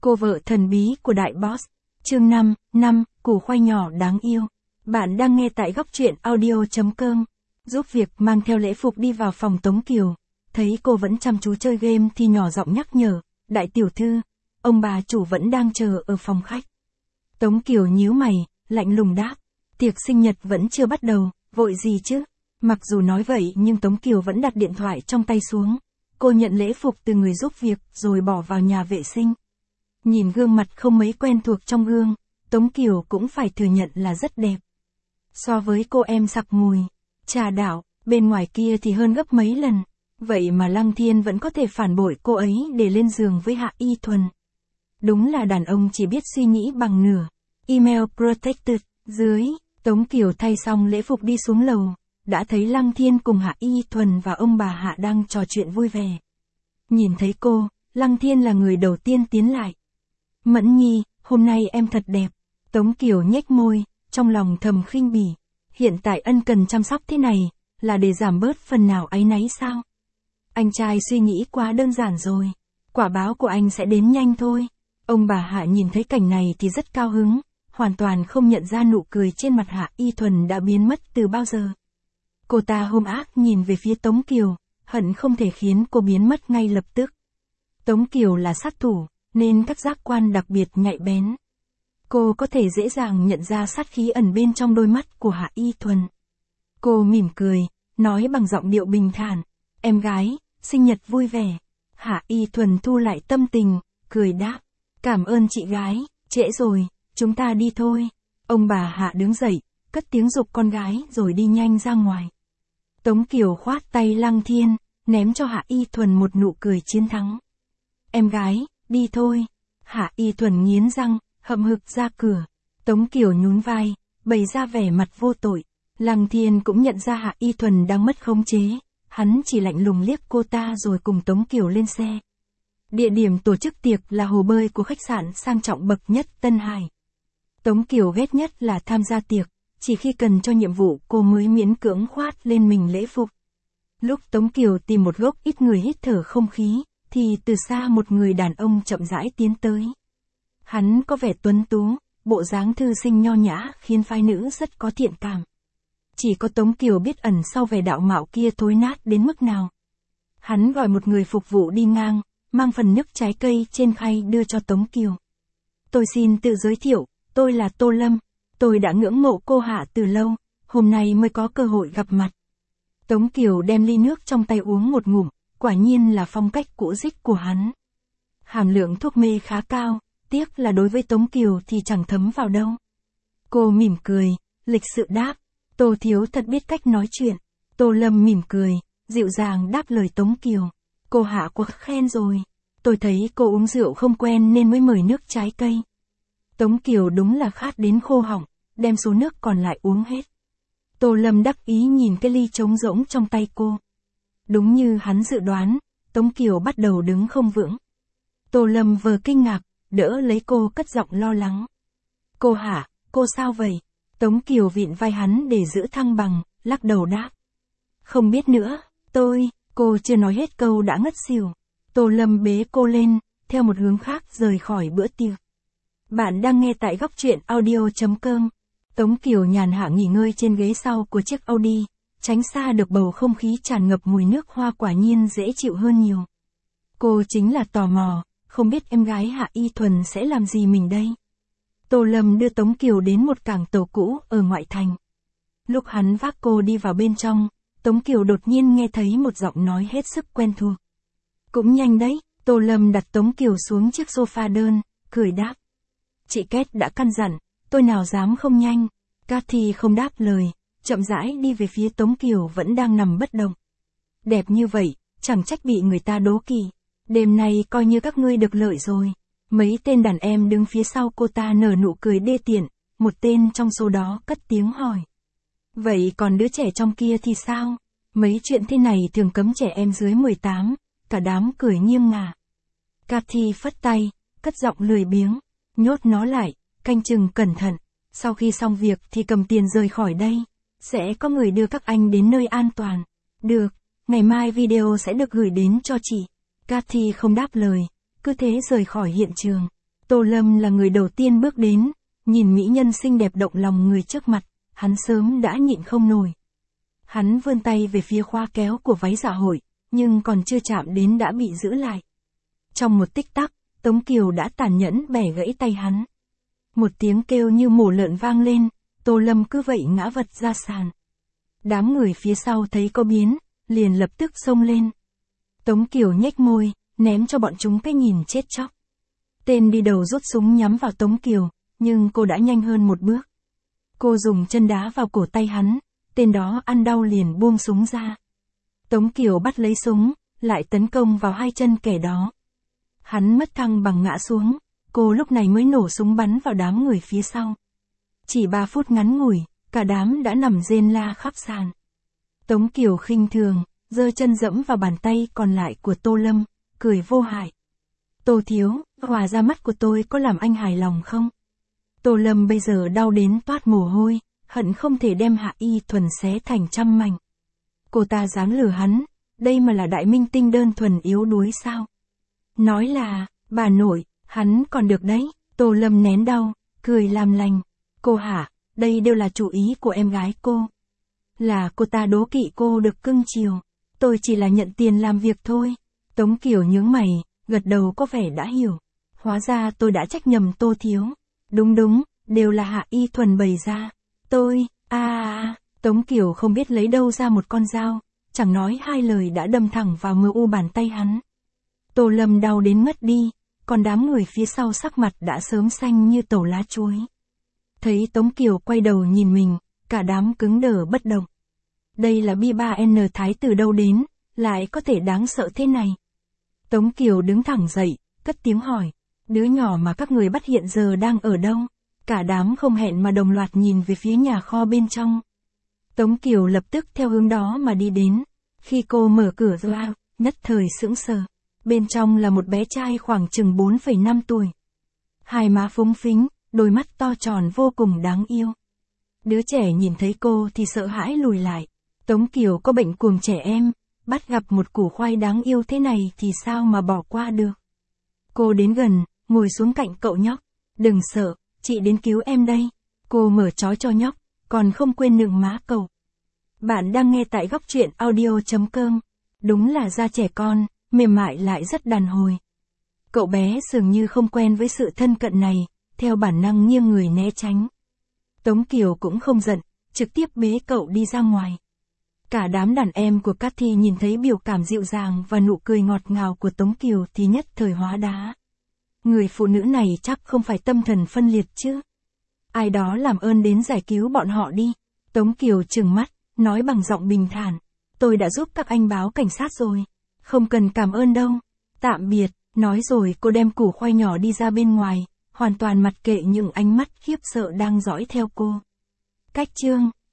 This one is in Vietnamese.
Cô vợ thần bí của đại boss. Chương 5, củ khoai nhỏ đáng yêu. Bạn đang nghe tại góc truyện audio.com. Giúp việc mang theo lễ phục đi vào phòng Tống Kiều. Thấy cô vẫn chăm chú chơi game thì nhỏ giọng nhắc nhở, đại tiểu thư, ông bà chủ vẫn đang chờ ở phòng khách. Tống Kiều nhíu mày, lạnh lùng đáp, tiệc sinh nhật vẫn chưa bắt đầu, vội gì chứ? Mặc dù nói vậy nhưng Tống Kiều vẫn đặt điện thoại trong tay xuống. Cô nhận lễ phục từ người giúp việc rồi bỏ vào nhà vệ sinh. Nhìn gương mặt không mấy quen thuộc trong gương, Tống Kiều cũng phải thừa nhận là rất đẹp. So với cô em sặc mùi, trà đảo, bên ngoài kia thì hơn gấp mấy lần. Vậy mà Lăng Thiên vẫn có thể phản bội cô ấy để lên giường với Hạ Y Thuần. Đúng là đàn ông chỉ biết suy nghĩ bằng nửa. Email protected. Dưới, Tống Kiều thay xong lễ phục đi xuống lầu, đã thấy Lăng Thiên cùng Hạ Y Thuần và ông bà Hạ đang trò chuyện vui vẻ. Nhìn thấy cô, Lăng Thiên là người đầu tiên tiến lại. Mẫn Nhi, hôm nay em thật đẹp. Tống Kiều nhếch môi, trong lòng thầm khinh bỉ. Hiện tại ân cần chăm sóc thế này, là để giảm bớt phần nào áy náy sao? Anh trai suy nghĩ quá đơn giản rồi. Quả báo của anh sẽ đến nhanh thôi. Ông bà Hạ nhìn thấy cảnh này thì rất cao hứng, hoàn toàn không nhận ra nụ cười trên mặt Hạ Y Thuần đã biến mất từ bao giờ. Cô ta hung ác nhìn về phía Tống Kiều, hận không thể khiến cô biến mất ngay lập tức. Tống Kiều là sát thủ, nên các giác quan đặc biệt nhạy bén. Cô có thể dễ dàng nhận ra sát khí ẩn bên trong đôi mắt của Hạ Y Thuần. Cô mỉm cười, nói bằng giọng điệu bình thản, em gái, sinh nhật vui vẻ. Hạ Y Thuần thu lại tâm tình, cười đáp, cảm ơn chị gái, trễ rồi, chúng ta đi thôi. Ông bà Hạ đứng dậy, cất tiếng giục con gái rồi đi nhanh ra ngoài. Tống Kiều khoát tay Lăng Thiên, ném cho Hạ Y Thuần một nụ cười chiến thắng. Em gái, đi thôi. Hạ Y Thuần nghiến răng, hậm hực ra cửa. Tống Kiều nhún vai, bày ra vẻ mặt vô tội. Lăng Thiên cũng nhận ra Hạ Y Thuần đang mất khống chế. Hắn chỉ lạnh lùng liếc cô ta rồi cùng Tống Kiều lên xe. Địa điểm tổ chức tiệc là hồ bơi của khách sạn sang trọng bậc nhất Tân Hải. Tống Kiều ghét nhất là tham gia tiệc, chỉ khi cần cho nhiệm vụ cô mới miễn cưỡng khoác lên mình lễ phục. Lúc Tống Kiều tìm một góc ít người hít thở không khí, thì từ xa một người đàn ông chậm rãi tiến tới. Hắn có vẻ tuấn tú, bộ dáng thư sinh nho nhã khiến phái nữ rất có thiện cảm. Chỉ có Tống Kiều biết ẩn sau vẻ đạo mạo kia thối nát đến mức nào. Hắn gọi một người phục vụ đi ngang, mang phần nước trái cây trên khay đưa cho Tống Kiều. Tôi xin tự giới thiệu, tôi là Tô Lâm, tôi đã ngưỡng mộ cô Hạ từ lâu, hôm nay mới có cơ hội gặp mặt. Tống Kiều đem ly nước trong tay uống một ngụm, quả nhiên là phong cách cũ rích của hắn. Hàm lượng thuốc mê khá cao, tiếc là đối với Tống Kiều thì chẳng thấm vào đâu. Cô mỉm cười, lịch sự đáp, Tô thiếu thật biết cách nói chuyện. Tô Lâm mỉm cười, dịu dàng đáp lời Tống Kiều. Cô Hạ quá khen rồi. Tôi thấy cô uống rượu không quen nên mới mời nước trái cây. Tống Kiều đúng là khát đến khô họng, đem số nước còn lại uống hết. Tô Lâm đắc ý nhìn cái ly trống rỗng trong tay cô. Đúng như hắn dự đoán, Tống Kiều bắt đầu đứng không vững. Tô Lâm vừa kinh ngạc, đỡ lấy cô cất giọng lo lắng. Cô Hạ, cô sao vậy? Tống Kiều vịn vai hắn để giữ thăng bằng, lắc đầu đáp. Không biết nữa, cô chưa nói hết câu đã ngất xỉu. Tô Lâm bế cô lên, theo một hướng khác rời khỏi bữa tiệc. Bạn đang nghe tại góc truyện audio.com. Tống Kiều nhàn hạ nghỉ ngơi trên ghế sau của chiếc Audi, tránh xa được bầu không khí tràn ngập mùi nước hoa quả nhiên dễ chịu hơn nhiều. Cô chính là tò mò, không biết em gái Hạ Y Thuần sẽ làm gì mình đây. Tô Lâm đưa Tống Kiều đến một cảng tàu cũ ở ngoại thành. Lúc hắn vác cô đi vào bên trong, Tống Kiều đột nhiên nghe thấy một giọng nói hết sức quen thuộc. Cũng nhanh đấy, Tô Lâm đặt Tống Kiều xuống chiếc sofa đơn, cười đáp. Chị Kết đã căn dặn, tôi nào dám không nhanh. Cathy không đáp lời, chậm rãi đi về phía Tống Kiều vẫn đang nằm bất động. Đẹp như vậy, chẳng trách bị người ta đố kỵ. Đêm nay coi như các ngươi được lợi rồi. Mấy tên đàn em đứng phía sau cô ta nở nụ cười đê tiện, một tên trong số đó cất tiếng hỏi. Vậy còn đứa trẻ trong kia thì sao? Mấy chuyện thế này thường cấm trẻ em dưới 18, cả đám cười nghiêng ngả. Cathy phất tay, cất giọng lười biếng, nhốt nó lại, canh chừng cẩn thận, sau khi xong việc thì cầm tiền rời khỏi đây, sẽ có người đưa các anh đến nơi an toàn. Được, ngày mai video sẽ được gửi đến cho chị. Cathy không đáp lời, cứ thế rời khỏi hiện trường. Tô Lâm là người đầu tiên bước đến, nhìn mỹ nhân xinh đẹp động lòng người trước mặt, hắn sớm đã nhịn không nổi. Hắn vươn tay về phía khóa kéo của váy dạ hội, nhưng còn chưa chạm đến đã bị giữ lại. Trong một tích tắc, Tống Kiều đã tàn nhẫn bẻ gãy tay hắn. Một tiếng kêu như mổ lợn vang lên, Tô Lâm cứ vậy ngã vật ra sàn. Đám người phía sau thấy có biến, liền lập tức xông lên. Tống Kiều nhếch môi, ném cho bọn chúng cái nhìn chết chóc. Tên đi đầu rút súng nhắm vào Tống Kiều, nhưng cô đã nhanh hơn một bước. Cô dùng chân đá vào cổ tay hắn, tên đó ăn đau liền buông súng ra. Tống Kiều bắt lấy súng, lại tấn công vào hai chân kẻ đó. Hắn mất thăng bằng ngã xuống, cô lúc này mới nổ súng bắn vào đám người phía sau. Chỉ 3 phút ngắn ngủi, cả đám đã nằm rên la khắp sàn. Tống Kiều khinh thường, giơ chân dẫm vào bàn tay còn lại của Tô Lâm, cười vô hại. Tô thiếu, hòa ra mắt của tôi có làm anh hài lòng không? Tô Lâm bây giờ đau đến toát mồ hôi, hận không thể đem Hạ Y Thuần xé thành trăm mảnh. Cô ta dám lừa hắn, đây mà là đại minh tinh đơn thuần yếu đuối sao? Nói là, bà nội, hắn còn được đấy. Tô Lâm nén đau, cười làm lành. Cô hả, đây đều là chủ ý của em gái cô. Là cô ta đố kỵ cô được cưng chiều. Tôi chỉ là nhận tiền làm việc thôi. Tống Kiều nhướng mày, gật đầu có vẻ đã hiểu. Hóa ra tôi đã trách nhầm Tô thiếu. Đúng, đều là Hạ Y Thuần bày ra. Tôi, Tống Kiều không biết lấy đâu ra một con dao, chẳng nói hai lời đã đâm thẳng vào mưu u bàn tay hắn. Tô Lâm đau đến ngất đi, còn đám người phía sau sắc mặt đã sớm xanh như tổ lá chuối. Thấy Tống Kiều quay đầu nhìn mình, cả đám cứng đờ bất động. Đây là B3N Thái từ đâu đến, lại có thể đáng sợ thế này. Tống Kiều đứng thẳng dậy, cất tiếng hỏi, đứa nhỏ mà các người bắt hiện giờ đang ở đâu? Cả đám không hẹn mà đồng loạt nhìn về phía nhà kho bên trong. Tống Kiều lập tức theo hướng đó mà đi đến. Khi cô mở cửa ra, nhất thời sững sờ. Bên trong là một bé trai khoảng chừng 4,5 tuổi. Hai má phúng phính, đôi mắt to tròn vô cùng đáng yêu. Đứa trẻ nhìn thấy cô thì sợ hãi lùi lại. Tống Kiều có bệnh cuồng trẻ em, bắt gặp một củ khoai đáng yêu thế này thì sao mà bỏ qua được. Cô đến gần, ngồi xuống cạnh cậu nhóc. Đừng sợ, chị đến cứu em đây. Cô mở trói cho nhóc, còn không quên nựng má cậu. Bạn đang nghe tại góc truyện audio.com. Đúng là da trẻ con, mềm mại lại rất đàn hồi. Cậu bé dường như không quen với sự thân cận này, theo bản năng nghiêng người né tránh. Tống Kiều cũng không giận, trực tiếp bế cậu đi ra ngoài. Cả đám đàn em của Cathy nhìn thấy biểu cảm dịu dàng và nụ cười ngọt ngào của Tống Kiều thì nhất thời hóa đá. Người phụ nữ này chắc không phải tâm thần phân liệt chứ. Ai đó làm ơn đến giải cứu bọn họ đi. Tống Kiều trừng mắt, nói bằng giọng bình thản. Tôi đã giúp các anh báo cảnh sát rồi. Không cần cảm ơn đâu. Tạm biệt, nói rồi cô đem củ khoai nhỏ đi ra bên ngoài, hoàn toàn mặc kệ những ánh mắt khiếp sợ đang dõi theo cô. Cách chương